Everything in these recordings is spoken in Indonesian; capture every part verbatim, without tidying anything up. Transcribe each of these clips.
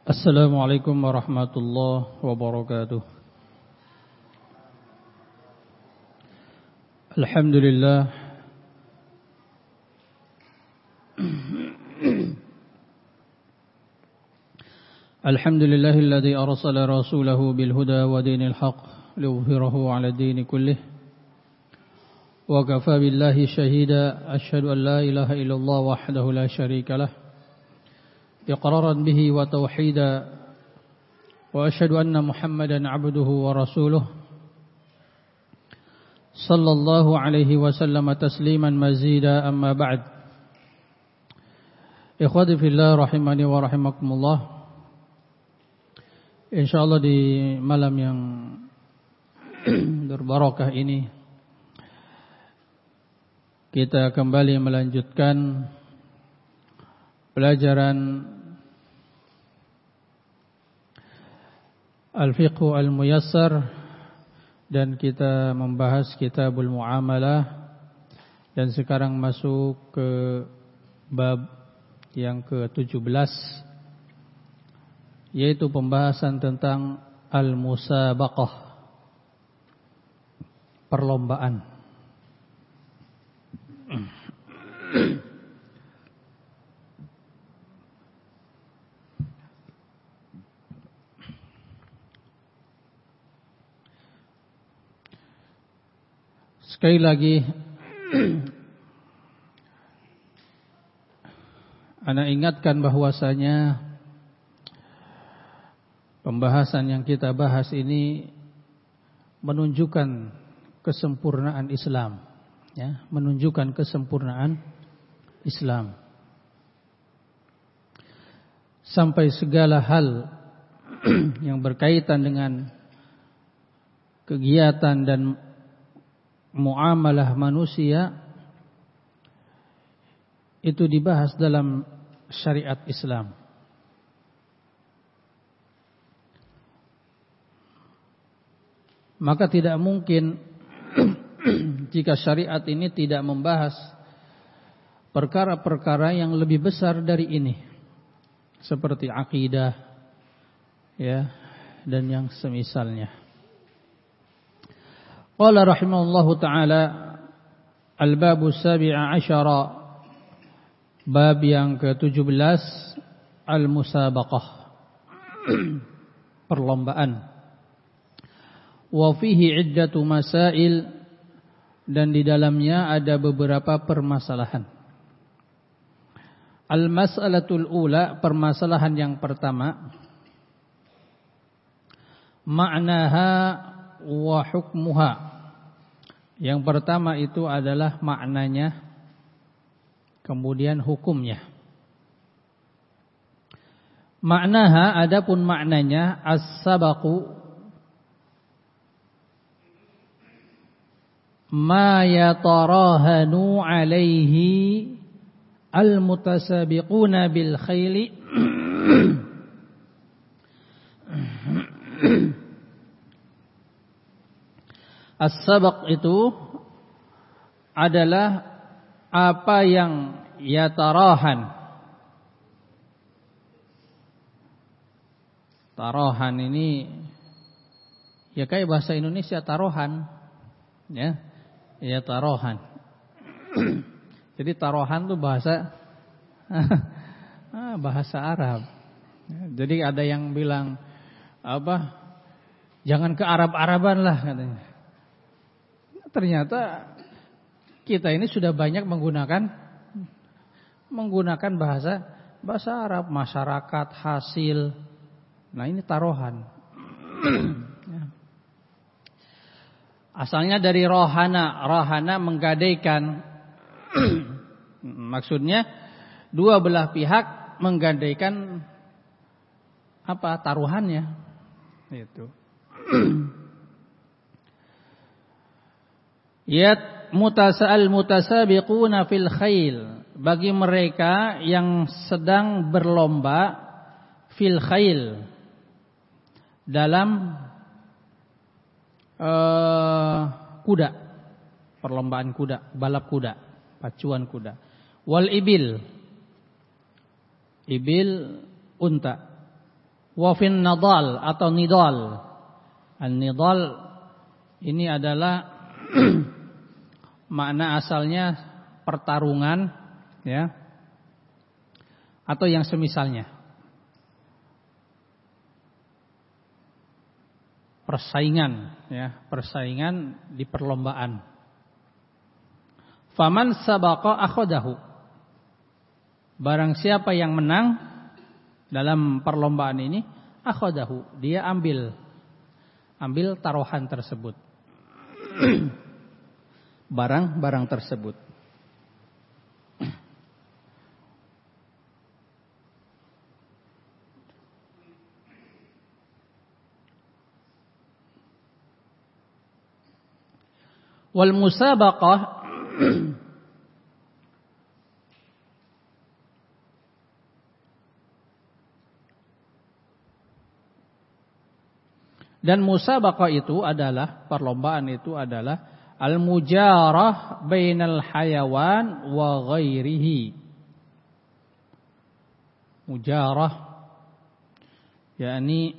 Assalamualaikum warahmatullahi wabarakatuh. Alhamdulillah. Alhamdulillahilladzi arsala rasulahu bil huda wa dinil haqq liyudhhirahu 'ala ad-din kullih. Wa kafa billahi shahida asyhadu an la ilaha illallah wahdahu la syarika lah. إقرارا به وتوحيدا وأشهد أن محمدا عبده ورسوله صلى الله عليه وسلم تسليما مزيدا أما بعد إخوتي في الله رحمني ورحمكم الله. Insyaallah di malam yang berbarakah ini kita kembali melanjutkan pelajaran Al-Fiqh Al-Muyassar dan kita membahas Kitabul Muamalah dan sekarang masuk ke bab yang ke tujuh belas yaitu pembahasan tentang Al-Musabaqah, perlombaan. Sekali lagi ana ingatkan bahwasanya pembahasan yang kita bahas ini menunjukkan kesempurnaan Islam, ya, menunjukkan kesempurnaan Islam. Sampai segala hal yang berkaitan dengan kegiatan dan muamalah manusia itu dibahas dalam syariat Islam. Maka tidak mungkin jika syariat ini tidak membahas perkara-perkara yang lebih besar dari ini, seperti akidah, ya, dan yang semisalnya. Qala rahimahullahu ta'ala al-babu sabi'a asyara, bab yang ke tujuh belas, al-musabaqah, perlombaan. Wa fihi iddatu masail, dan di dalamnya ada beberapa permasalahan. Al-mas'alatul ula, permasalahan yang pertama, ma'naha wa hukmuha. Yang pertama itu adalah maknanya, kemudian hukumnya. Maknaha, adapun maknanya, as-sabaqu ma yatarahanu alaihi al-mutasabiquna bil khayli as-sabaq itu adalah apa yang yatarahan. Tarohan ini ya kayak bahasa Indonesia tarohan, ya, ya tarohan. Jadi tarohan itu bahasa bahasa Arab. Jadi ada yang bilang apa? Jangan ke Arab-Araban lah katanya. Ternyata kita ini sudah banyak menggunakan menggunakan bahasa bahasa Arab, masyarakat, hasil. Nah, ini tarohan. Asalnya dari rohana, rohana menggadaikan. Maksudnya dua belah pihak menggadaikan apa? Taruhannya. Itu. Yat mutasal mutasabiquna fil khail, bagi mereka yang sedang berlomba fil khail, dalam uh, kuda, perlombaan kuda, balap kuda, pacuan kuda. Wal ibil, ibil unta. Wa fin nadal atau nidal. An-nidal ini adalah makna asalnya pertarungan, ya, atau yang semisalnya. Persaingan, ya, persaingan di perlombaan. Faman sabaqa akhadahu. Barang siapa yang menang dalam perlombaan ini, akhadahu, dia ambil ambil taruhan tersebut. Barang-barang tersebut. Wal musabaqah dan musabaqah itu adalah, perlombaan itu adalah al-mujarah bainal hayawan wa ghairihi. Mujarah yakni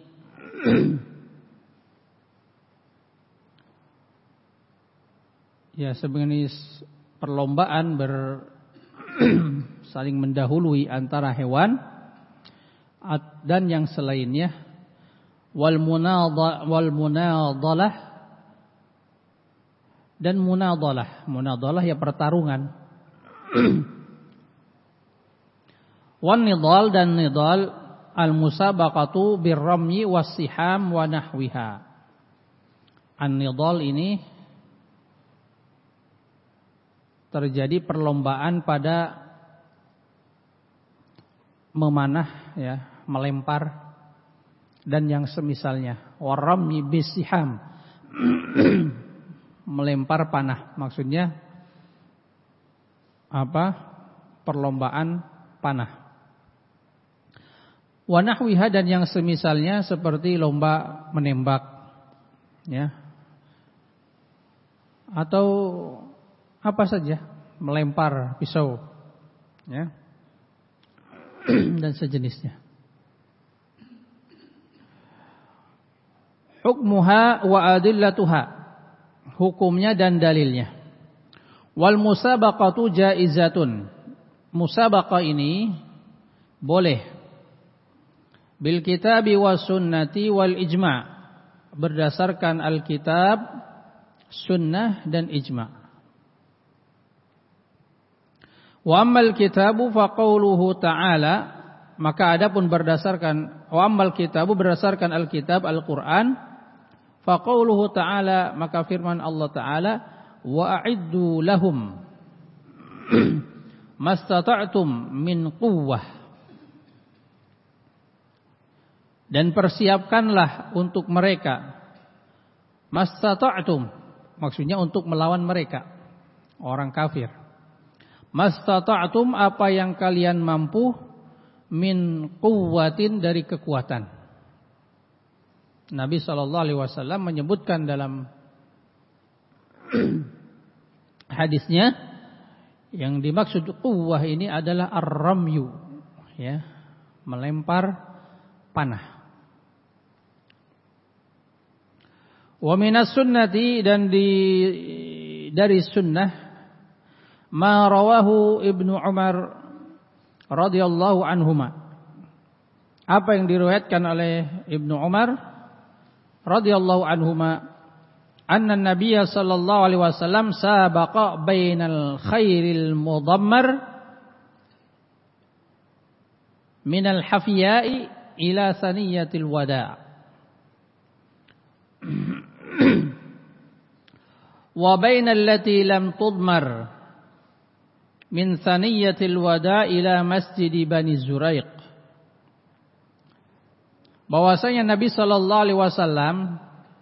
ya sebenarnya perlombaan ber saling mendahului antara hewan dan yang selainnya. Wal munadha wal munadalah dan munadalah. Munadalah ya pertarungan. Wan nidal dan nidal al musabaqatu birramyi was-siham wa nahwiha. An-nidal ini terjadi perlombaan pada memanah, ya, melempar dan yang semisalnya. Warramyi bisiham, melempar panah. Maksudnya apa? Perlombaan panah. Wa nahwiha dan yang semisalnya seperti lomba menembak, ya. Atau apa saja, melempar pisau, ya. Dan sejenisnya. Hukmuha wa adillatuha, hukumnya dan dalilnya. Wal musabaqatu jaizatun, musabaqah ini boleh bil kitabi was sunnati wal ijma', berdasarkan Alkitab, sunnah dan ijma'. Wa ammal kitabu fa qauluhu ta'ala, maka adapun berdasarkan wa ammal kitabu berdasarkan Alkitab Al-Qur'an, fa qauluhu ta'ala, maka firman Allah Ta'ala, wa a'iddu lahum mastata'tum min quwwah, dan persiapkanlah untuk mereka mastata'tum, maksudnya untuk melawan mereka orang kafir. Mastata'tum, apa yang kalian mampu, min quwwatin, dari kekuatan. Nabi shallallahu alaihi wasallam menyebutkan dalam hadisnya, yang dimaksud quwwah ini adalah ar-ramyu, ya, melempar panah. Wa minas sunnati, dan di dari sunnah, ma rawahu Ibnu Umar radhiyallahu anhuma, apa yang diriwayatkan oleh Ibnu Umar radhiyallahu anhuma, anna Nabiyya sallallahu alaihi wasallam sabaqa bainal khairil mudammar minal hafiyai ila saniyatil wada' wa bainal lati lam tudmar min saniyatil wada' ila masjid Bani Zuraiq. Bahwasanya Nabi shallallahu alaihi wasallam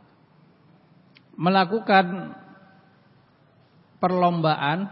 melakukan perlombaan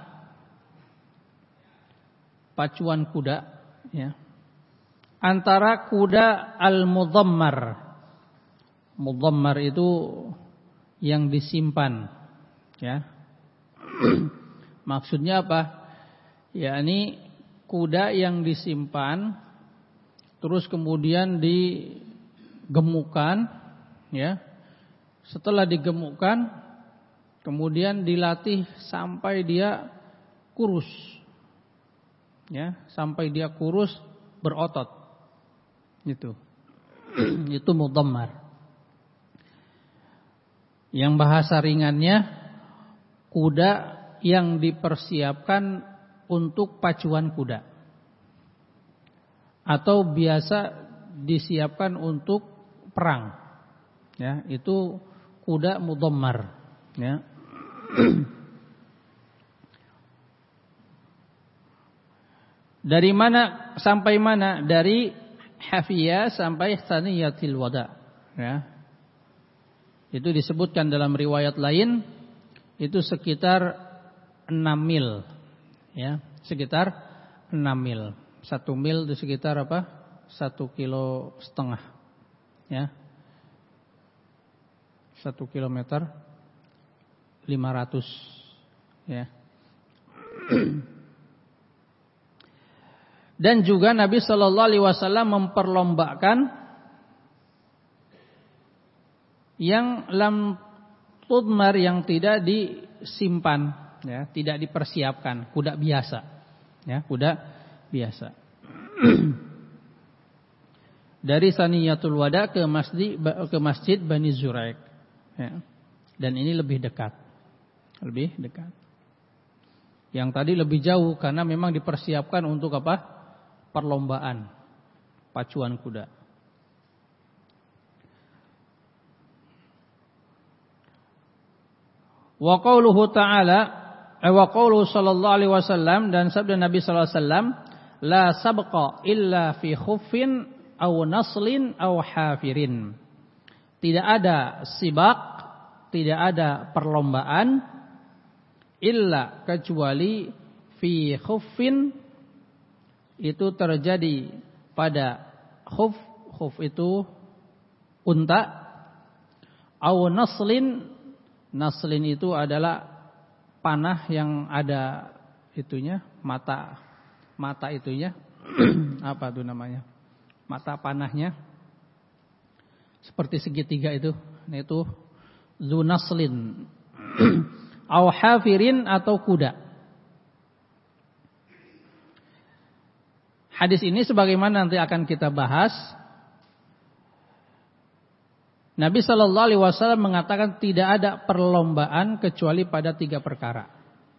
pacuan kuda, ya, antara kuda al-mudhammar. Mudhammar itu yang disimpan, ya. Maksudnya apa? Yakni kuda yang disimpan terus kemudian di digemukkan, ya. Setelah digemukkan, kemudian dilatih sampai dia kurus, ya, sampai dia kurus berotot, itu, itu mudhammar. Yang bahasa ringannya, kuda yang dipersiapkan untuk pacuan kuda, atau biasa disiapkan untuk perang, ya, itu kuda mudhammar, ya. Dari mana sampai mana? Dari hafiyah sampai thaniyatil wada, ya. Itu disebutkan dalam riwayat lain, itu sekitar enam mil, ya, sekitar enam mil. Satu mil itu sekitar apa? Satu kilo setengah, ya, satu kilometer lima ratus, ya. Dan juga Nabi Shallallahu Alaihi Wasallam memperlombakan yang lam tudmar, yang tidak disimpan, ya, tidak dipersiapkan, kuda biasa, ya, kuda biasa. Dari Saniyatul Wada ke masjid ke masjid Bani Zuraik, ya. Dan ini lebih dekat, lebih dekat. Yang tadi lebih jauh karena memang dipersiapkan untuk apa? Perlombaan pacuan kuda. Wa qauluhu ta'ala, wa qauluhu sallallahu alaihi wasallam, dan sabda Nabi sallallahu alaihi wasallam, la sabqa illa fi khuffin aw naslin aw hafirin. Tidak ada sibak, tidak ada perlombaan illa kecuali fi khuffin, itu terjadi pada khuf, khuf itu unta, aw naslin, naslin itu adalah panah yang ada itunya, mata mata itunya apa tuh namanya? Mata panahnya seperti segitiga itu, nah itu zunaslin. Au hafirin, atau kuda. Hadis ini sebagaimana nanti akan kita bahas, Nabi Shallallahu Alaihi Wasallam mengatakan tidak ada perlombaan kecuali pada tiga perkara.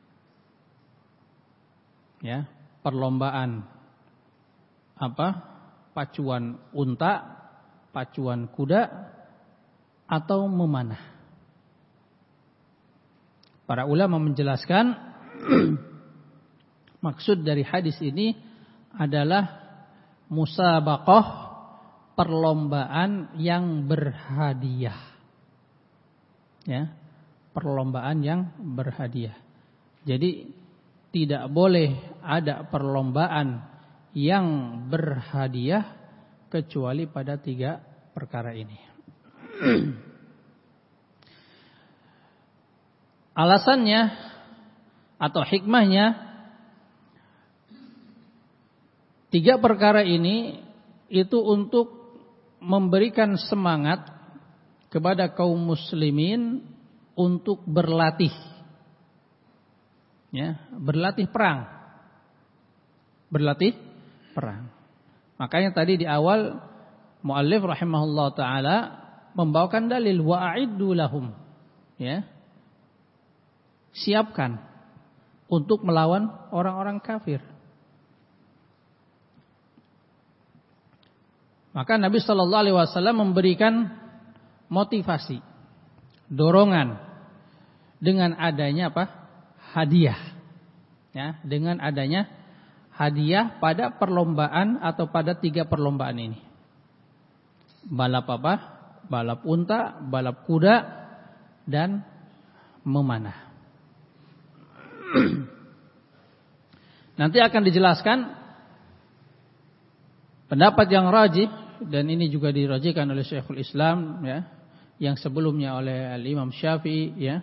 Ya, perlombaan apa? Pacuan unta, pacuan kuda, atau memanah. Para ulama menjelaskan maksud dari hadis ini adalah musabaqah, perlombaan yang berhadiah. Ya, perlombaan yang berhadiah. Jadi tidak boleh ada perlombaan yang berhadiah kecuali pada tiga perkara ini. Alasannya atau hikmahnya, tiga perkara ini itu untuk memberikan semangat kepada kaum muslimin untuk berlatih, ya, berlatih perang, berlatih perang. Makanya tadi di awal muallif rahimahullah taala membawakan dalil wa'iddu lahum, ya, siapkan untuk melawan orang-orang kafir. Maka Nabi Shallallahu Alaihi Wasallam memberikan motivasi, dorongan dengan adanya apa? Hadiah, ya, dengan adanya hadiah pada perlombaan atau pada tiga perlombaan ini. Balap apa? Balap unta, balap kuda, dan memanah. Nanti akan dijelaskan pendapat yang rajih, dan ini juga dirajihkan oleh Syekhul Islam, ya, yang sebelumnya oleh Al-Imam Syafi'i, ya.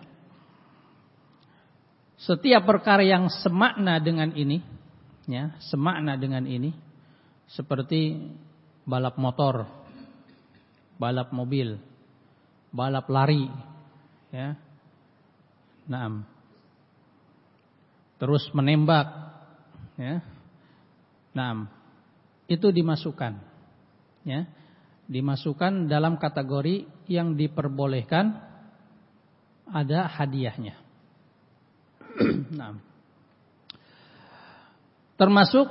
Setiap perkara yang semakna dengan ini, ya, semakna dengan ini, seperti balap motor, balap mobil, balap lari, ya. Naam. Terus menembak, ya. Naam. Itu dimasukkan, ya. Dimasukkan dalam kategori yang diperbolehkan ada hadiahnya. Naam. Termasuk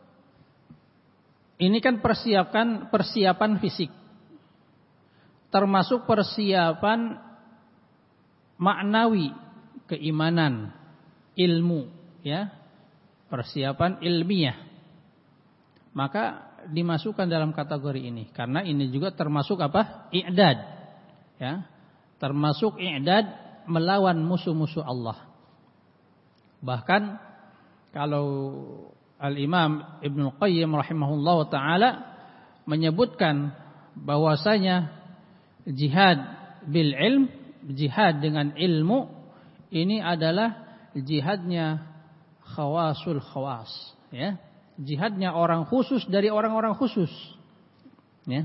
ini kan persiapan persiapan fisik. Termasuk persiapan maknawi, keimanan, ilmu, ya. Persiapan ilmiah. Maka dimasukkan dalam kategori ini karena ini juga termasuk apa? I'dad. Ya. Termasuk i'dad melawan musuh-musuh Allah. Bahkan kalau Al-Imam Ibnu Qayyim rahimahullah taala menyebutkan bahwasanya jihad bil ilm, jihad dengan ilmu ini adalah jihadnya khawasul khawas, ya. Jihadnya orang khusus dari orang-orang khusus, ya.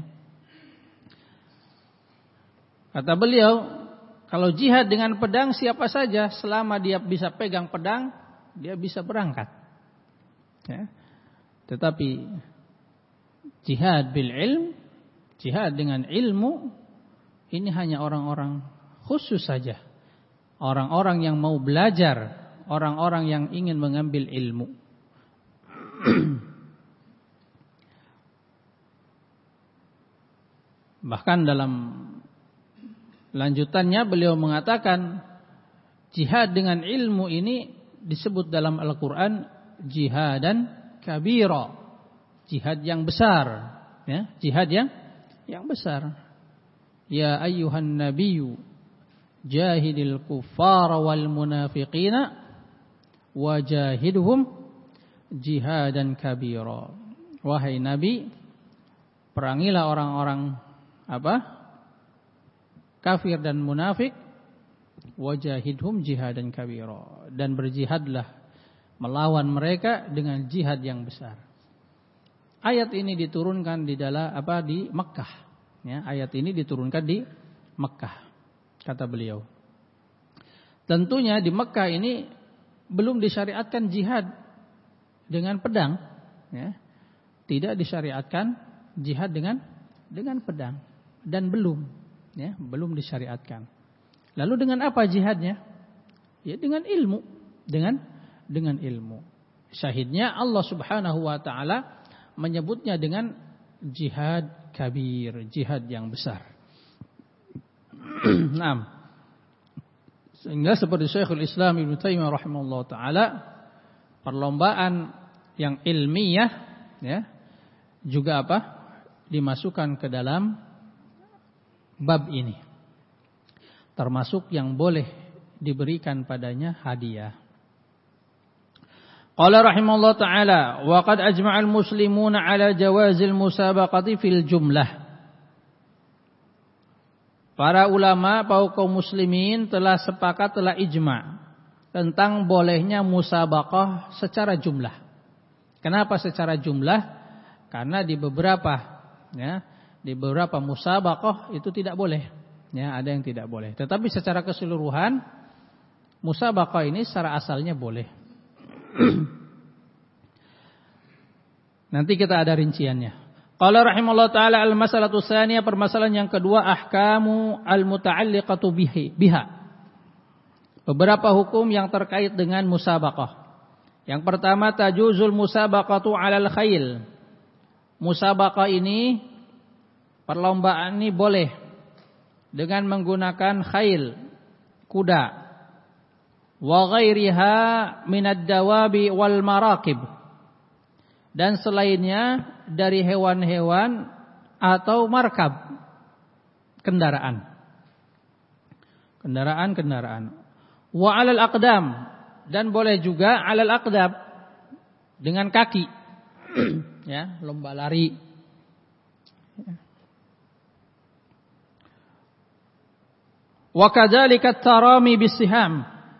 Kata beliau, kalau jihad dengan pedang siapa saja selama dia bisa pegang pedang, dia bisa berangkat. Ya. Tetapi jihad bil ilm, jihad dengan ilmu ini hanya orang-orang khusus saja. Orang-orang yang mau belajar, orang-orang yang ingin mengambil ilmu. Bahkan dalam lanjutannya beliau mengatakan jihad dengan ilmu ini disebut dalam Al-Quran jihadan kabira, jihad yang besar, ya, jihad yang yang besar. Ya ayyuhan nabiyyu jahidil kuffara wal munafiqina wajahidhum jihadan kabira. Wahai Nabi, perangilah orang-orang apa? Kafir dan munafik, wajahidhum jihadan kabira, dan berjihadlah melawan mereka dengan jihad yang besar. Ayat ini diturunkan di dalam apa di Mekkah, ya, ayat ini diturunkan di Mekkah, kata beliau. Tentunya di Mekkah ini belum disyariatkan jihad dengan pedang, ya. Tidak disyariatkan jihad dengan dengan pedang dan belum, ya, belum disyariatkan. Lalu dengan apa jihadnya? Ya dengan ilmu, dengan dengan ilmu. Syahidnya Allah Subhanahu wa taala menyebutnya dengan jihad kabir, jihad yang besar. Naam. Sehingga seperti Syekhul Islam Ibnu Taimiyah rahimahullah taala, perlombaan yang ilmiah, ya, juga apa? Dimasukkan ke dalam bab ini. Termasuk yang boleh diberikan padanya hadiah. Qala rahimahullah taala, wa qad ajma'al muslimuna 'ala jawazil musabaqati fil jumlah. Para ulama, para kaum muslimin telah sepakat, telah ijma' tentang bolehnya musabaqah secara jumlah. Kenapa secara jumlah? Karena di beberapa, ya, di beberapa musabaqah itu tidak boleh, ya, ada yang tidak boleh. Tetapi secara keseluruhan musabaqah ini secara asalnya boleh. Nanti kita ada rinciannya. Qala rahimallahu taala al-masalatu tsaniyah, permasalahan yang kedua, ahkamu al-muta'alliqatu biha. Beberapa hukum yang terkait dengan musabaqah. Yang pertama, tajuzul musabaqatu 'alal khail. Musabaqah ini, perlombaan ini boleh dengan menggunakan khail, kuda, wa ghairiha minad dawabi wal maraqib, dan selainnya dari hewan-hewan atau markab, kendaraan. Kendaraan-kendaraan. Wa 'alal aqdam, dan boleh juga 'alal aqdam, dengan kaki. Ya, lomba lari. Wa kadzalika tarami bisiham,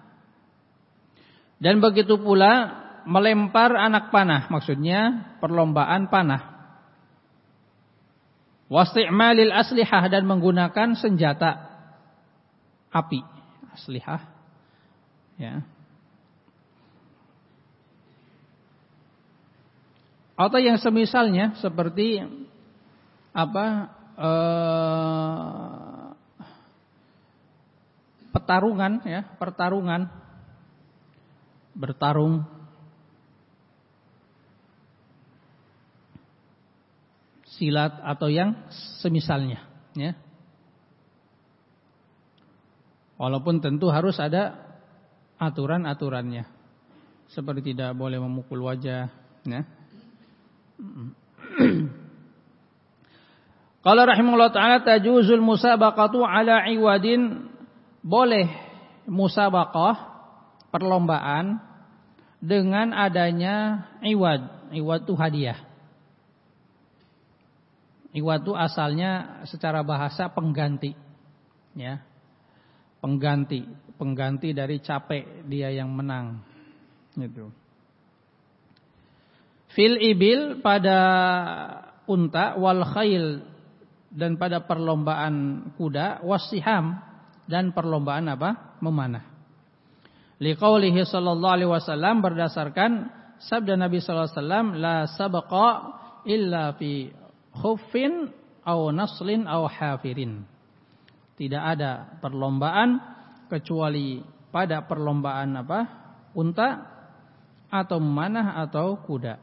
dan begitu pula melempar anak panah, maksudnya perlombaan panah. Wasti'malil aslihah, dan menggunakan senjata api. Aslihah, ya. Atau yang semisalnya seperti apa? Eh, pertarungan, ya, pertarungan, bertarung, silat atau yang semisalnya, ya. Walaupun tentu harus ada aturan-aturannya, seperti tidak boleh memukul wajah, ya. Qala rahimahullah ta'ala tajuzul musabaqatu ala iwadin, boleh musabaqah, perlombaan dengan adanya iwad. Iwad itu hadiah. Iwad itu asalnya secara bahasa pengganti, ya. Pengganti, pengganti dari capek dia yang menang, gitu. Fil ibil, pada unta, wal khail, dan pada perlombaan kuda, wasiham, dan perlombaan apa? Memanah. Liqaulihi sallallahu alaihi wasallam, berdasarkan sabda Nabi sallallahu alaihi wasallam, la sabaqa illa fi khuffin aw naslin aw hafirin. Tidak ada perlombaan kecuali pada perlombaan apa? Unta atau memanah atau kuda.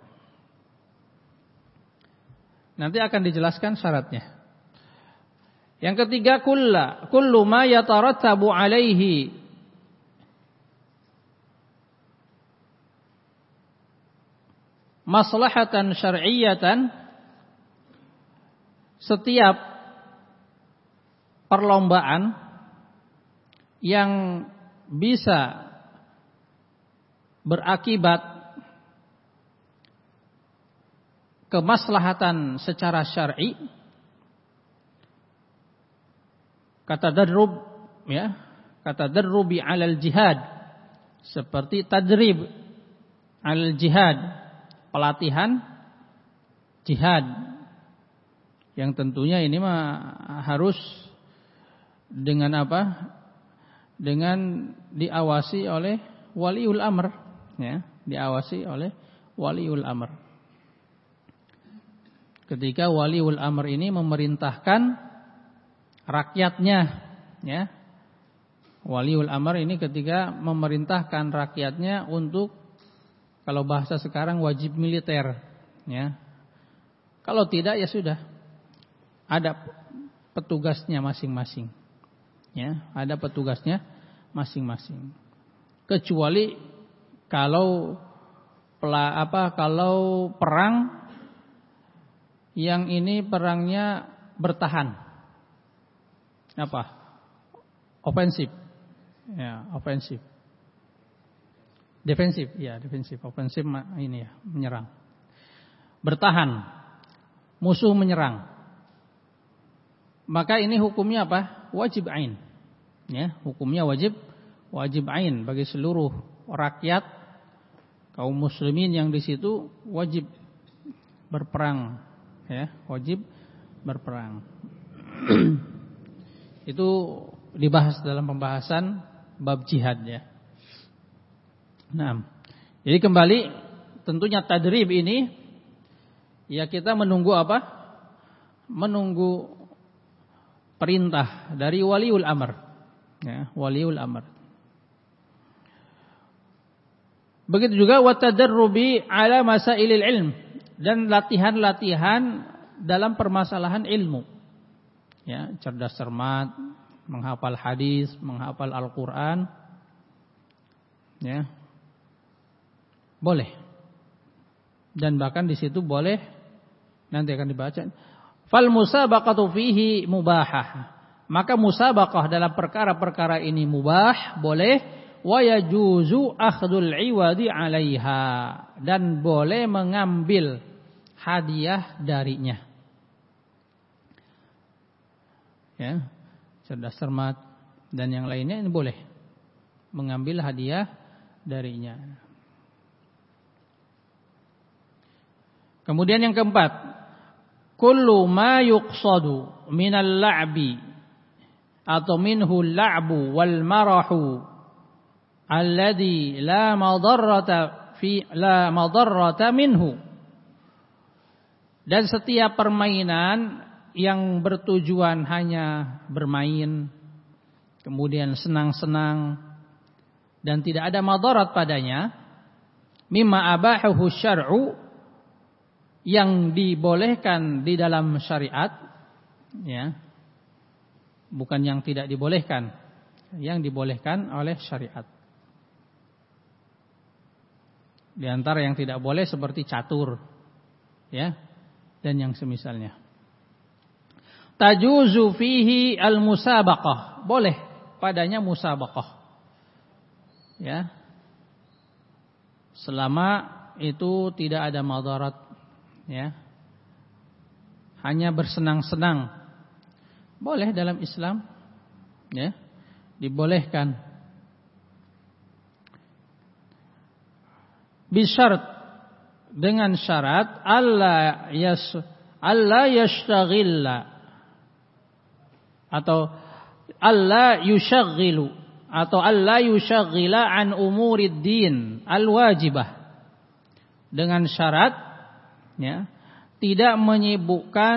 Nanti akan dijelaskan syaratnya. Yang ketiga, kulla kullu ma yatarattabu alaihi maslahatan syar'iyyatan, setiap perlombaan yang bisa berakibat kemaslahatan secara syar'i, kata darrub, ya, kata darrubi alal jihad, seperti tadrib alal jihad, pelatihan jihad, yang tentunya ini mah harus dengan apa? Dengan diawasi oleh waliul amr, ya, diawasi oleh waliul amr. Ketika waliul amr ini memerintahkan rakyatnya, ya. Waliul amr ini ketika memerintahkan rakyatnya untuk, kalau bahasa sekarang, wajib militer, ya. Kalau tidak ya sudah, ada petugasnya masing-masing, ya, ada petugasnya masing-masing. Kecuali kalau pela, apa kalau perang yang ini perangnya bertahan, apa? Ofensif, ya, ofensif. Defensif, ya, defensif. Ofensif ini ya, menyerang. Bertahan, musuh menyerang. Maka ini hukumnya apa? Wajib ain. Ya, hukumnya wajib wajib ain bagi seluruh rakyat kaum muslimin yang di situ, wajib berperang, ya, wajib berperang. Itu dibahas dalam pembahasan bab jihad, ya. Nah, jadi kembali, tentunya tadrib ini, ya, kita menunggu apa? Menunggu perintah dari waliul amr, ya, waliul amr. Begitu juga wa tadarrubi ala masailil ilm, dan latihan-latihan dalam permasalahan ilmu, ya, cerdas cermat, menghafal hadis, menghafal Al-Qur'an, ya, boleh. Dan bahkan di situ boleh, nanti akan dibaca, fal musabaqatu fihi mubahah, maka musabaqah dalam perkara-perkara ini mubah, boleh. Wa yajuzu akhdul iwadi 'alaiha, dan boleh mengambil hadiah darinya, ya, cerdas cermat dan yang lainnya ini boleh mengambil hadiah darinya. Kemudian yang keempat, kullu ma yuqsadu minal la'bi atau minhu al-la'bu wal marahu alladhi la madarrata fi la madarrata minhu. Dan setiap permainan yang bertujuan hanya bermain, kemudian senang-senang dan tidak ada madarat padanya, mimma abahahu syar'u, yang dibolehkan di dalam syariat, ya, bukan yang tidak dibolehkan, yang dibolehkan oleh syariat. Di antara yang tidak boleh seperti catur, ya, dan yang semisalnya. Tajuzu fihi al-musabaqah, boleh padanya musabaqah, ya, selama itu tidak ada madarat, ya, hanya bersenang-senang, boleh dalam Islam, ya, dibolehkan. Bisyarat, dengan syarat alla yas alla yashtaghilla atau alla yushaghilu atau alla yushaghila an umurid din al-wajibah, dengan syarat, ya, tidak menyibukkan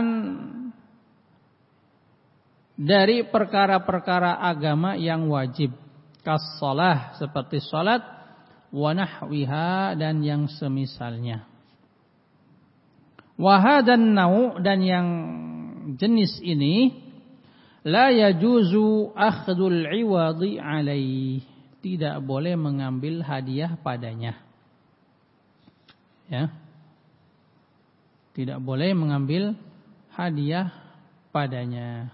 dari perkara-perkara agama yang wajib, kas-shalah, seperti salat, wa nahwiha, dan yang semisalnya. Wa hadan nau', dan yang jenis ini, la yajuzu akhdul iwadi alaih, tidak boleh mengambil hadiah padanya, ya, tidak boleh mengambil hadiah padanya.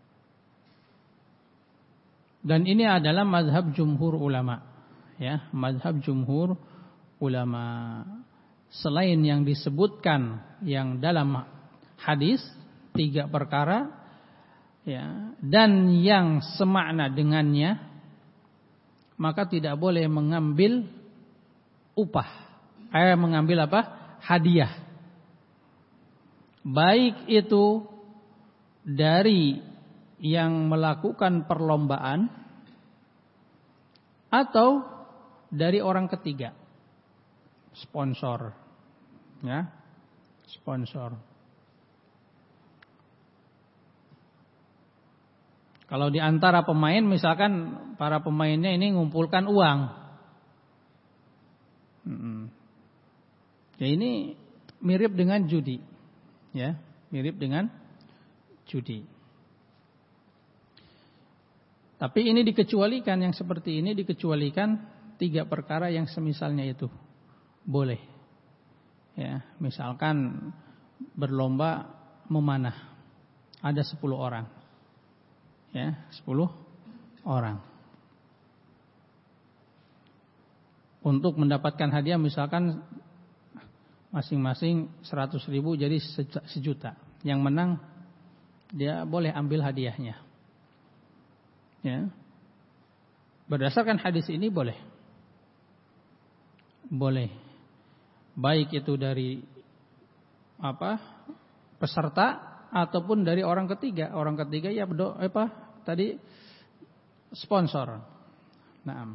Dan ini adalah mazhab jumhur ulama, ya, mazhab jumhur ulama. Selain yang disebutkan yang dalam hadis tiga perkara, ya, dan yang semakna dengannya, maka tidak boleh mengambil upah, eh mengambil apa? Hadiah. Baik itu dari yang melakukan perlombaan atau dari orang ketiga, sponsor, ya, sponsor. Kalau di antara pemain, misalkan para pemainnya ini ngumpulkan uang, hmm. ya ini mirip dengan judi, ya, mirip dengan judi. Tapi ini dikecualikan, yang seperti ini dikecualikan tiga perkara yang semisalnya itu boleh, ya, misalkan berlomba memanah, ada sepuluh orang, ya, sepuluh orang. Untuk mendapatkan hadiah misalkan masing-masing seratus ribu, jadi sejuta. Yang menang dia boleh ambil hadiahnya, ya. Berdasarkan hadis ini boleh, boleh, baik itu dari apa peserta ataupun dari orang ketiga. Orang ketiga ya berdo apa tadi sponsor. Nah,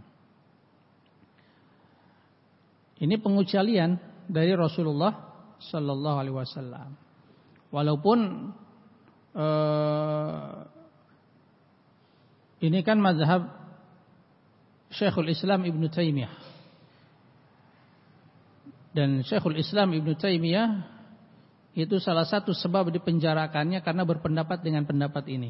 ini pengecualian dari Rasulullah Sallallahu Alaihi Wasallam. Walaupun eh, ini kan mazhab Syekhul Islam Ibnu Taimiyah, dan Syekhul Islam Ibnu Taimiyah itu salah satu sebab dipenjarakannya karena berpendapat dengan pendapat ini.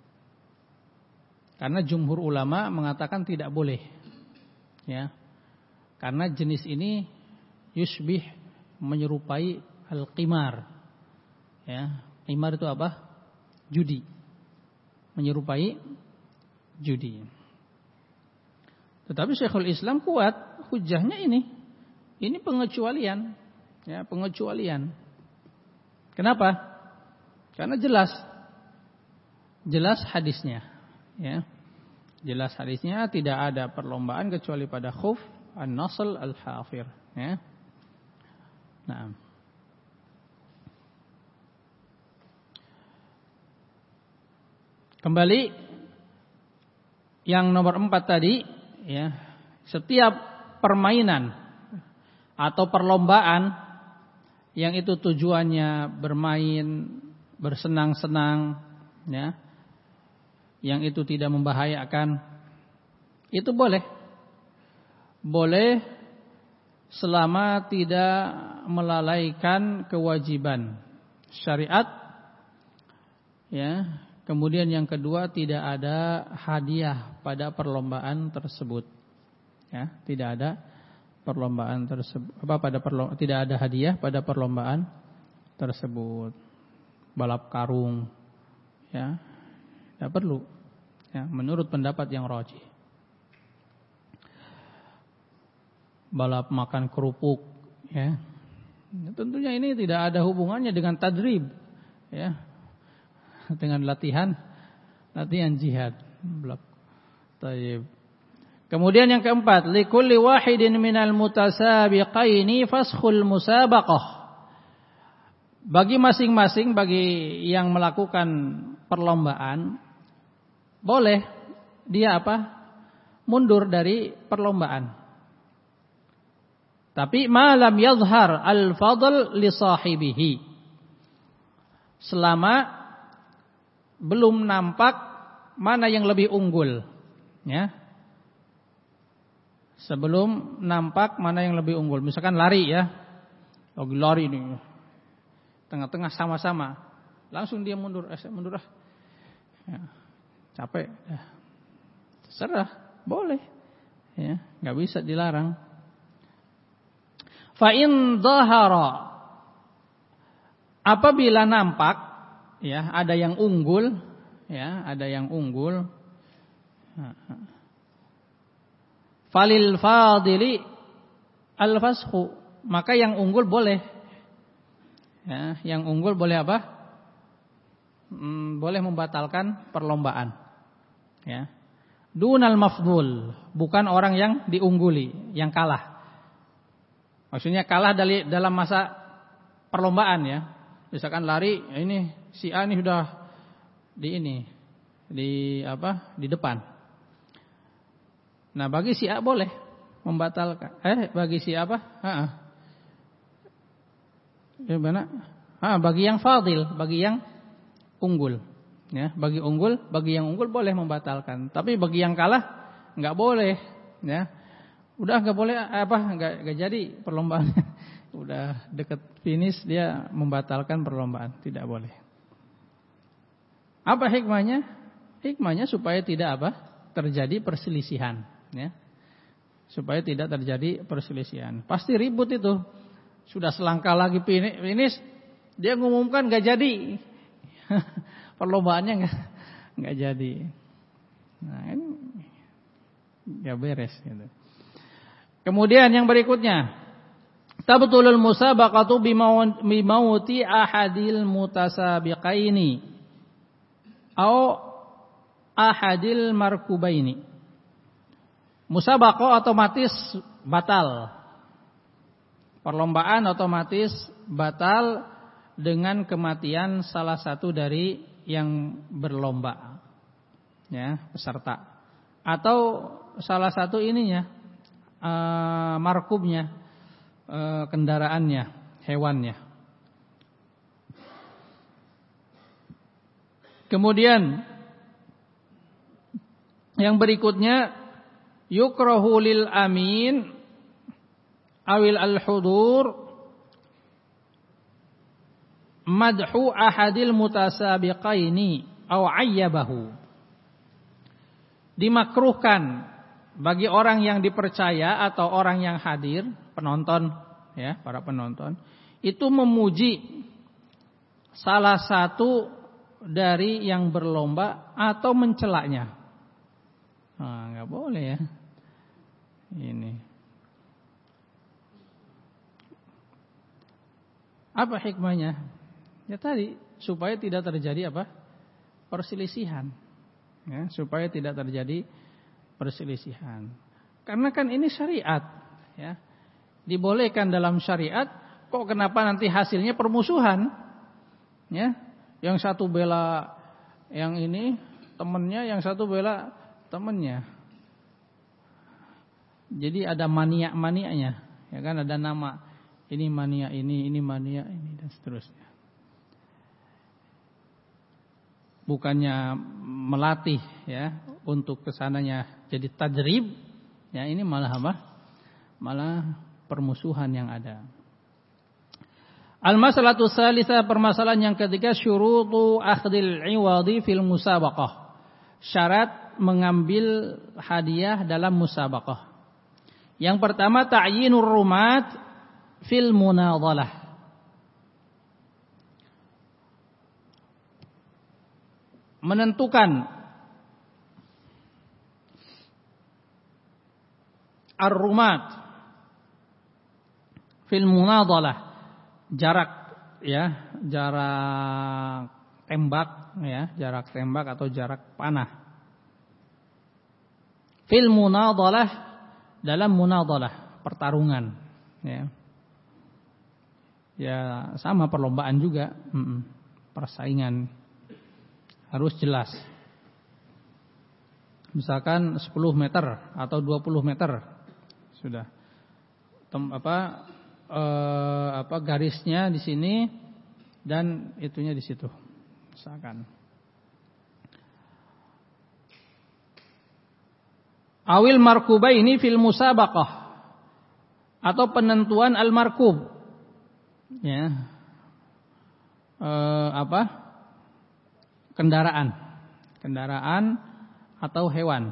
Karena jumhur ulama mengatakan tidak boleh, ya, karena jenis ini yusbih, menyerupai al-qimar, ya. Qimar itu apa? Judi, menyerupai judi. Tetapi Syekhul Islam kuat hujahnya ini. Ini pengecualian, ya, pengecualian. Kenapa? Karena jelas, jelas hadisnya, ya, jelas hadisnya tidak ada perlombaan kecuali pada khuf an-nasl al-hafir, ya. Nah, Kembali yang nomor empat tadi, ya, setiap permainan atau perlombaan yang itu tujuannya bermain, bersenang-senang, ya, yang itu tidak membahayakan, itu boleh, boleh selama tidak melalaikan kewajiban syariat, ya. Kemudian yang kedua, tidak ada hadiah pada perlombaan tersebut, ya, tidak ada perlombaan tersebut apa pada perlo, tidak ada hadiah pada perlombaan tersebut. Balap karung, ya, tidak perlu, ya, menurut pendapat yang rajih. Balap makan kerupuk, ya, tentunya ini tidak ada hubungannya dengan tadrib, ya, dengan latihan latihan jihad. Tayyib. Kemudian yang keempat, likulli wahidin minal mutasabiqaini faskhul musabaqah. Bagi masing-masing, bagi yang melakukan perlombaan, boleh dia apa? Mundur dari perlombaan. Tapi malam yadhhar al-fadl li sahibihi. Selama belum nampak mana yang lebih unggul, ya. Sebelum nampak mana yang lebih unggul, misalkan lari, ya, lagi lari nih, tengah-tengah sama-sama, langsung dia mundur, eh, mundur ah, ya, capek, ya. Terserah, boleh, ya, nggak bisa dilarang. Fa in dhahara, apabila nampak, ya, ada yang unggul, ya, ada yang unggul, falil fadili al-fashu, maka yang unggul boleh, ya, yang unggul boleh apa? Hmm, boleh membatalkan perlombaan, ya. Dunal mafdul, bukan orang yang diungguli, yang kalah. Maksudnya kalah dari dalam masa perlombaan, ya. Misalkan lari, ini si A ini sudah di ini, di apa? Di depan. Nah, bagi si A boleh membatalkan. Eh, bagi si apa? Heeh. Gimana? Ah, bagi yang fadil, bagi yang unggul, ya, bagi unggul, bagi yang unggul boleh membatalkan. Tapi bagi yang kalah enggak boleh, ya. Udah enggak boleh apa? Enggak enggak jadi perlombaannya. Udah dekat finish dia membatalkan perlombaan, tidak boleh. Apa hikmahnya? Hikmahnya supaya tidak apa? Terjadi perselisihan, ya. Supaya tidak terjadi perselisihan. Pasti ribut itu. Sudah selangkah lagi finish, dia ngumumkan enggak jadi. Perlombaannya enggak enggak jadi. Nah, ini enggak beres gitu. Kemudian yang berikutnya, tabtulul musabaqatu bimauti ahadil mutasabiqaini au ahadil markubaini. Musabaqah otomatis batal. Perlombaan otomatis batal dengan kematian salah satu dari yang berlomba, ya, peserta, atau salah satu ininya, uh, markubnya, kendaraannya, hewannya. Kemudian yang berikutnya, yukrahu lil amin awil al-hudur madhu ahadil mutasabiqaini aw ayyabahu. Dimakruhkan bagi orang yang dipercaya atau orang yang hadir, penonton, ya, para penonton, itu memuji salah satu dari yang berlomba atau mencelaknya. Nah, enggak boleh, ya. Ini. Apa hikmahnya? Ya tadi, supaya tidak terjadi apa? Perselisihan. Ya, supaya tidak terjadi perselisihan. Karena kan ini syariat, ya. Dibolehkan dalam syariat, kok kenapa nanti hasilnya permusuhan? Ya, yang satu bela yang ini, temennya, yang satu bela temennya. Jadi ada mania-manianya, ya kan, ada nama ini mania ini, ini mania ini dan seterusnya. Bukannya melatih ya untuk kesananya jadi tajrib, ya ini malah apa? Malah permusuhan yang ada. Al-masalatu tsalitsah, permasalahan yang ketiga, syurutu akhdil iwadi fil musabaqah. Syarat mengambil hadiah dalam musabaqah. Yang pertama, ta'yinur rumat fil munadhalah. Menentukan ar-rumat fil munadhalah, jarak ya, jarak tembak ya, jarak tembak atau jarak panah. Fil munadhalah, dalam munadhalah, pertarungan ya. Ya sama perlombaan juga, mm-mm. persaingan harus jelas. Misalkan sepuluh meter atau dua puluh meter sudah. Tem, apa eh, apa garisnya di sini dan itunya di situ. Misalkan awil markubaini fil musabaqah, atau penentuan al-markub ya, e, apa kendaraan kendaraan atau hewan.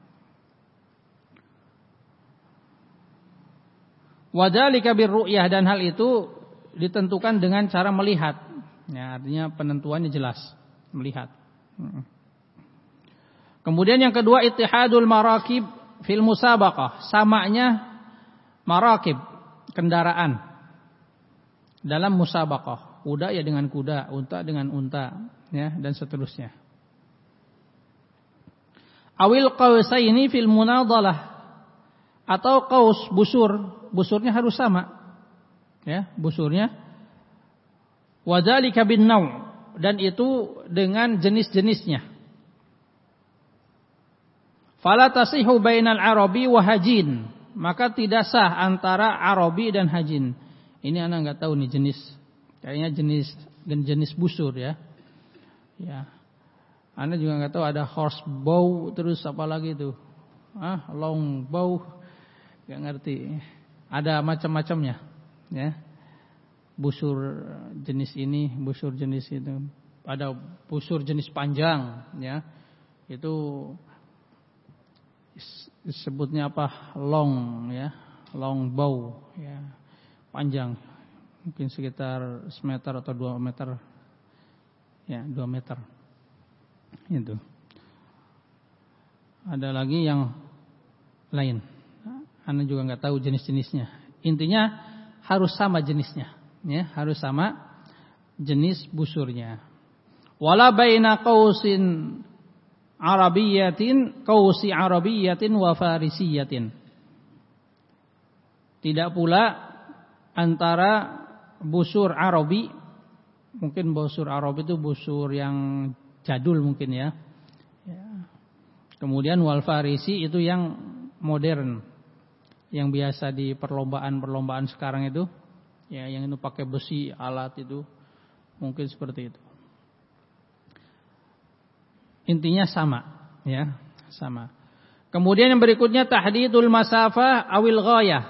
Wadzalika birru'yah, dan hal itu ditentukan dengan cara melihat ya, artinya penentuannya jelas, melihat. Kemudian yang kedua, ittihadul marakib fil musabaqah, samanya marakib, kendaraan dalam musabaqah. Kuda ya dengan kuda, unta dengan unta, ya, dan seterusnya. Awil qausaini fil munadhalah, atau qaus, busur, busurnya harus sama. Ya, busurnya. Wadzalika bin naw', dan itu dengan jenis-jenisnya. Fala tasihu bainal arabi wa hajin, maka tidak sah antara arabi dan hajin. Ini anak enggak tahu nih jenis, kayaknya jenis jenis busur ya. Ya. Anak juga enggak tahu ada horse bow, terus apa lagi itu? Ah, long bow. Enggak ngerti. Ada macam-macamnya, ya. Busur jenis ini, busur jenis itu. Ada busur jenis panjang, ya. Itu disebutnya apa? Long, ya, long bow, ya, panjang, mungkin sekitar semeter atau dua meter, ya, dua meter. Itu. Ada lagi yang lain. Anda juga nggak tahu jenis-jenisnya. Intinya harus sama jenisnya, ya, harus sama jenis busurnya. Wala baina qausin Arabiyatin, qausi Arabiyatin wa Farisiyatin. Tidak pula antara busur Arabi, mungkin busur Arabi itu busur yang jadul mungkin ya. Ya. Kemudian wal Farisi itu yang modern, yang biasa di perlombaan-perlombaan sekarang itu, ya, yang itu pakai besi alat itu, mungkin seperti itu. Intinya sama, ya, sama. Kemudian yang berikutnya tahdidul masafah awil ghayah.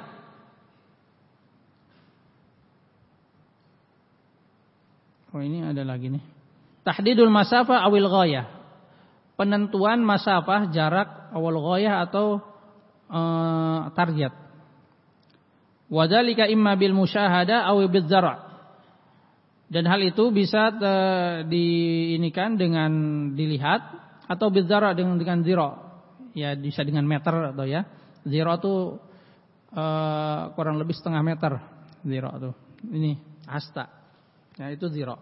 Oh, ini ada lagi nih. Tahdidul masafah awil ghayah. Penentuan masafah, jarak, awal ghayah atau uh, target. Wadzalika imma bil musyahadah aw bil zara'. Dan hal itu bisa te, diinikan dengan dilihat atau bidzara dengan dengan zira. Ya, bisa dengan meter atau ya. Zira itu uh, kurang lebih setengah meter. Zira itu. Ini hasta. Ya, itu zira.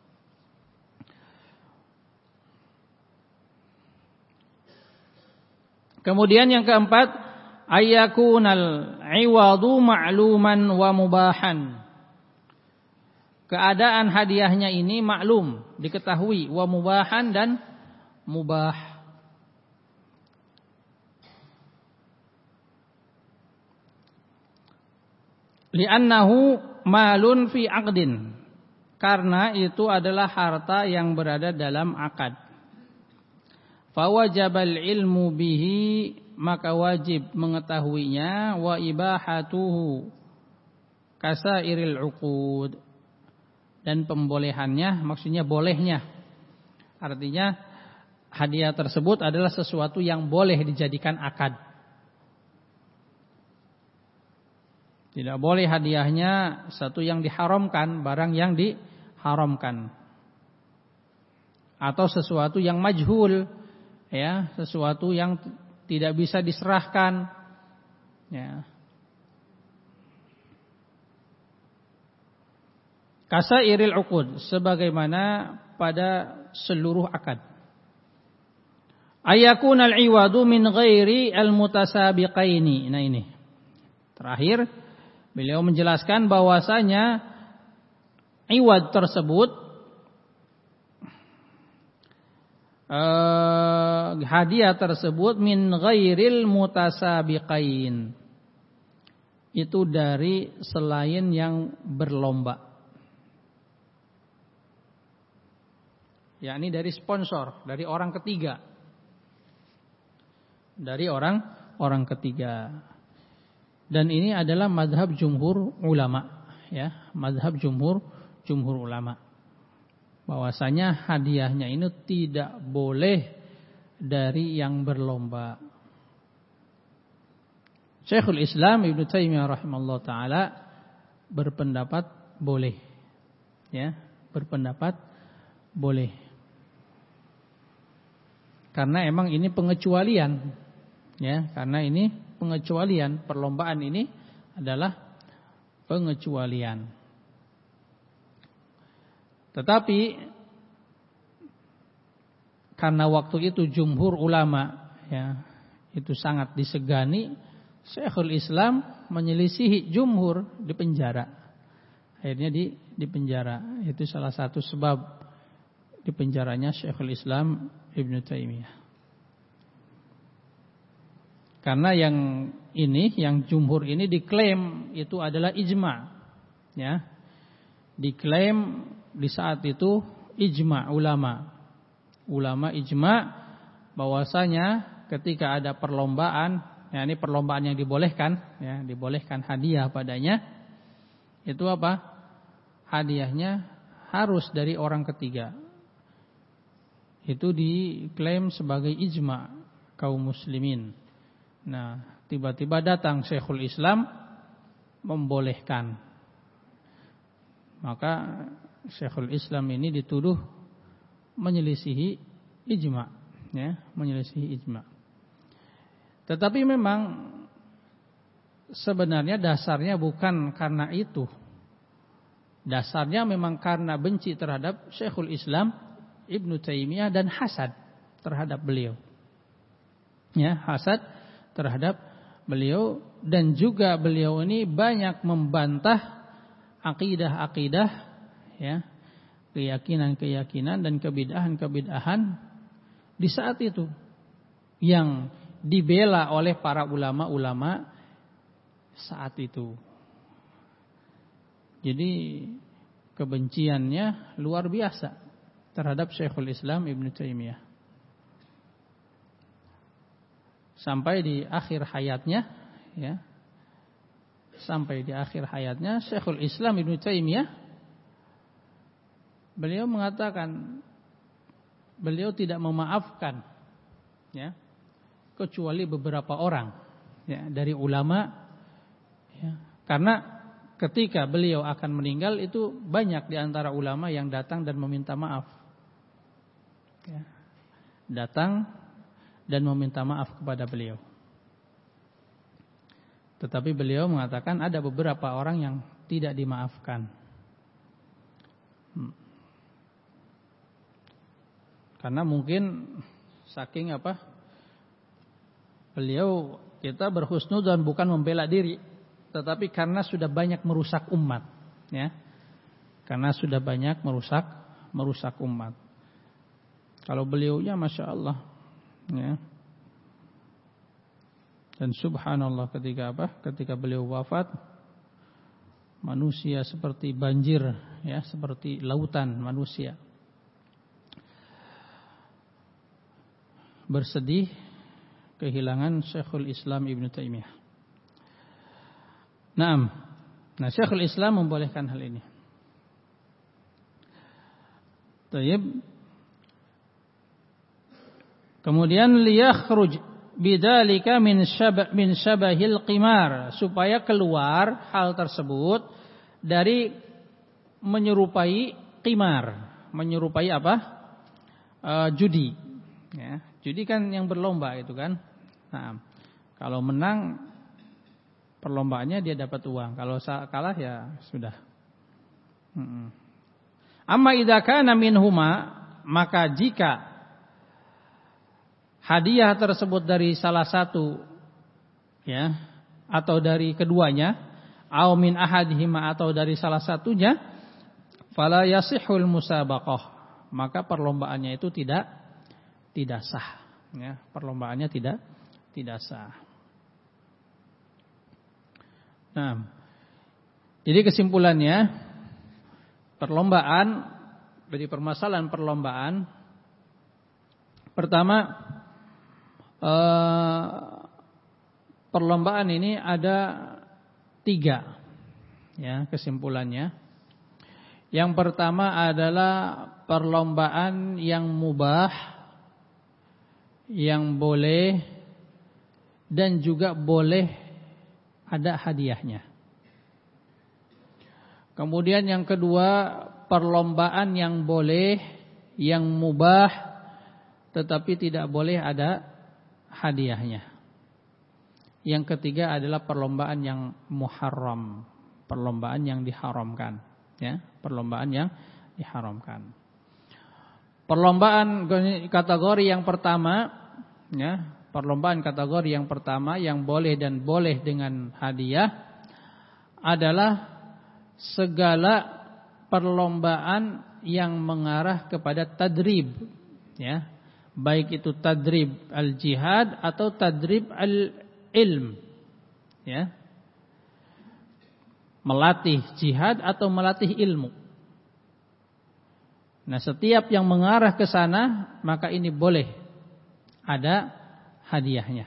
Kemudian yang keempat, ayyakunal iwadu ma'luman wa mubahan. Keadaan hadiahnya ini maklum, diketahui, wa mubahan, dan mubah. Li'annahu malun fi aqdin, karena itu adalah harta yang berada dalam akad. Fawajabal ilmu bihi, maka wajib mengetahuinya. Wa ibahatuhu kasairil uqud, dan pembolehannya, maksudnya bolehnya. Artinya hadiah tersebut adalah sesuatu yang boleh dijadikan akad. Tidak boleh hadiahnya satu yang diharamkan, barang yang diharamkan. Atau sesuatu yang majhul, ya, sesuatu yang tidak bisa diserahkan, ya. Kasairil uqud, sebagaimana pada seluruh akad. Ayakunal iwadu min ghairi al-mutasabiqaini. Nah ini. Terakhir beliau menjelaskan bahwasanya iwad tersebut, eh, hadiah tersebut min ghairil mutasabiqain, itu dari selain yang berlomba. Yakni dari sponsor, dari orang ketiga. Dari orang orang ketiga. Dan ini adalah madhab jumhur ulama, ya, madhab jumhur jumhur ulama. Bahwasanya hadiahnya ini tidak boleh dari yang berlomba. Syekhul Islam Ibnu Taimiyah rahimahullah taala berpendapat boleh, ya, berpendapat boleh. Karena emang ini pengecualian, ya, karena ini pengecualian, perlombaan ini adalah pengecualian. Tetapi karena waktu itu jumhur ulama, ya, itu sangat disegani, Syekhul Islam menyelisihi jumhur, di penjara. Akhirnya di di penjara. Itu salah satu sebab di penjaranya Syekhul Islam Ibnu Taimiyah. Karena yang ini, yang jumhur ini diklaim itu adalah ijma, ya. Diklaim di saat itu ijma ulama. Ulama ijma bahwasanya ketika ada perlombaan, ya, ini perlombaan yang dibolehkan, ya, dibolehkan hadiah padanya, itu apa? Hadiahnya harus dari orang ketiga. Itu diklaim sebagai ijma kaum muslimin. Nah, tiba-tiba datang Syekhul Islam membolehkan. Maka Syekhul Islam ini dituduh menyelisihi ijma, ya, menyelisihi ijma. Tetapi memang sebenarnya dasarnya bukan karena itu. Dasarnya memang karena benci terhadap Syekhul Islam Ibnu Taimiyah dan hasad terhadap beliau. Ya, hasad terhadap beliau, dan juga beliau ini banyak membantah akidah-akidah, ya, keyakinan-keyakinan dan kebid'ahan-kebid'ahan di saat itu yang dibela oleh para ulama-ulama saat itu. Jadi kebenciannya luar biasa terhadap Syekhul Islam Ibnu Taimiyah. Sampai di akhir hayatnya, ya. Sampai di akhir hayatnya Syekhul Islam Ibnu Taimiyah, beliau mengatakan beliau tidak memaafkan, ya, kecuali beberapa orang, ya, dari ulama, ya. Karena ketika beliau akan meninggal itu banyak di antara ulama yang datang dan meminta maaf. Ya, datang dan meminta maaf kepada beliau. Tetapi beliau mengatakan ada beberapa orang yang tidak dimaafkan. Hmm. Karena mungkin saking apa? Beliau, kita berhusnudzon bukan membela diri, tetapi karena sudah banyak merusak umat, ya. Karena sudah banyak merusak merusak umat. Kalau beliaunya Masya Allah, ya. Dan subhanallah ketika apa? Ketika beliau wafat, manusia seperti banjir, ya, seperti lautan manusia. Bersedih kehilangan Syekhul Islam Ibnu Taimiyah. Naam. Nah, Syekhul Islam membolehkan hal ini. Tayyib. Kemudian liyakhruj bidzalika min syabah min syabahil qimar, supaya keluar hal tersebut dari menyerupai qimar. Menyerupai apa? Uh, judi. Ya, judi kan yang berlomba itu kan. Nah, kalau menang perlombaannya dia dapat uang, kalau kalah ya sudah. Amma idza kana minhuma, maka jika hadiah tersebut dari salah satu, ya, atau dari keduanya, au min ahadihima, atau dari salah satunya, fala yasihul musabaqah, maka perlombaannya itu tidak tidak sah, ya, perlombaannya tidak tidak sah. Nah, jadi kesimpulannya, perlombaan, dari permasalahan perlombaan, pertama, eh, perlombaan ini ada tiga, ya, kesimpulannya. Yang pertama adalah perlombaan yang mubah, yang boleh dan juga boleh ada hadiahnya. Kemudian yang kedua, perlombaan yang boleh, yang mubah, tetapi tidak boleh ada hadiahnya. Yang ketiga adalah perlombaan yang muharram, perlombaan yang diharamkan, ya, perlombaan yang diharamkan. Perlombaan kategori yang pertama, ya, perlombaan kategori yang pertama yang boleh dan boleh dengan hadiah adalah segala perlombaan yang mengarah kepada tadrib, ya, baik itu tadrib al-jihad atau tadrib al-ilm, ya, melatih jihad atau melatih ilmu. Nah, setiap yang mengarah ke sana, maka ini boleh ada hadiahnya.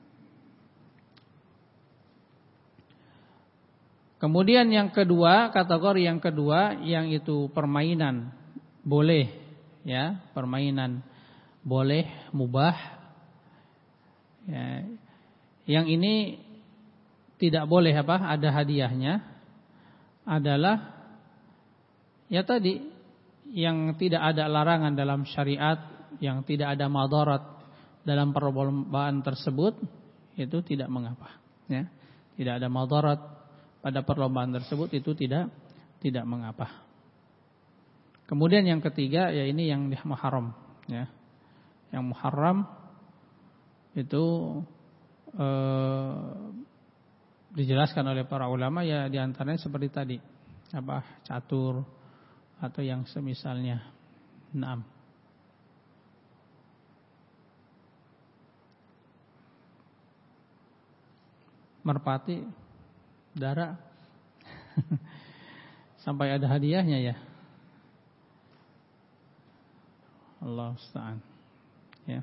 Kemudian yang kedua, kategori yang kedua, yang itu permainan boleh, ya, permainan boleh, mubah, ya. Yang ini tidak boleh apa? Ada hadiahnya, adalah ya tadi, yang tidak ada larangan dalam syariat, yang tidak ada madarat dalam perlombaan tersebut, itu tidak mengapa, ya. Tidak ada madarat pada perlombaan tersebut, itu tidak tidak mengapa. Kemudian yang ketiga, ya ini yang muharram, ya. Yang muharram itu eh, dijelaskan oleh para ulama, ya diantaranya seperti tadi, apa, catur atau yang semisalnya. Naam. Merpati, dara, sampai ada hadiahnya, ya. Allah musta'an, ya.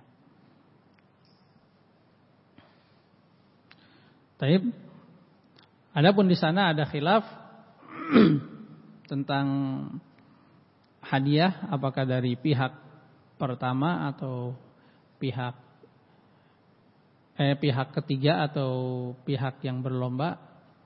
Taib. Adapun di sana ada khilaf tentang hadiah, apakah dari pihak pertama atau pihak eh pihak ketiga atau pihak yang berlomba.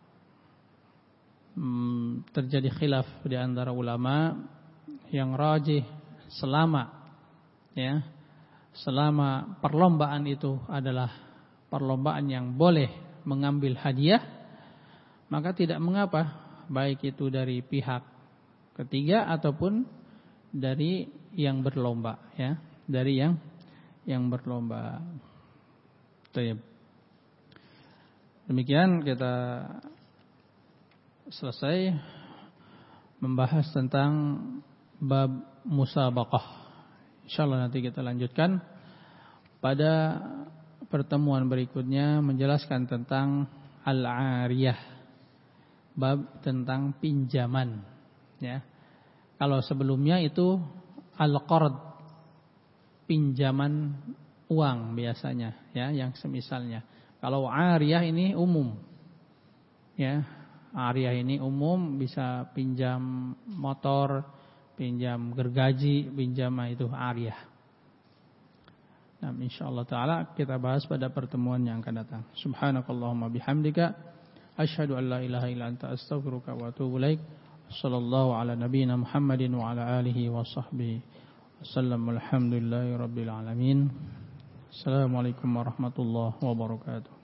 Hmm, terjadi khilaf di antara ulama. Yang rajih, selama ya, selama perlombaan itu adalah perlombaan yang boleh mengambil hadiah, maka tidak mengapa, baik itu dari pihak ketiga ataupun dari yang berlomba, ya, dari yang yang berlomba. Demikian kita selesai membahas tentang bab musabaqah. Insyaallah nanti kita lanjutkan pada pertemuan berikutnya menjelaskan tentang al-ariyah, bab tentang pinjaman, ya. Kalau sebelumnya itu al-qard, pinjaman uang biasanya, ya, yang semisalnya. Kalau ariyah ini umum, ya. Ariyah ini umum, bisa pinjam motor, pinjam gergaji, pinjam itu ariyah. Nah, insyaallah taala kita bahas pada pertemuan yang akan datang. Subhanakallahumma bihamdika asyhadu an la ilaha illa anta astaghfiruka wa atubu ilaik. Sallallahu ala nabiyyina Muhammadin wa ala alihi wa sahbihi wasallam. Alhamdulillahi rabbil alamin. Assalamualaikum warahmatullahi wabarakatuh.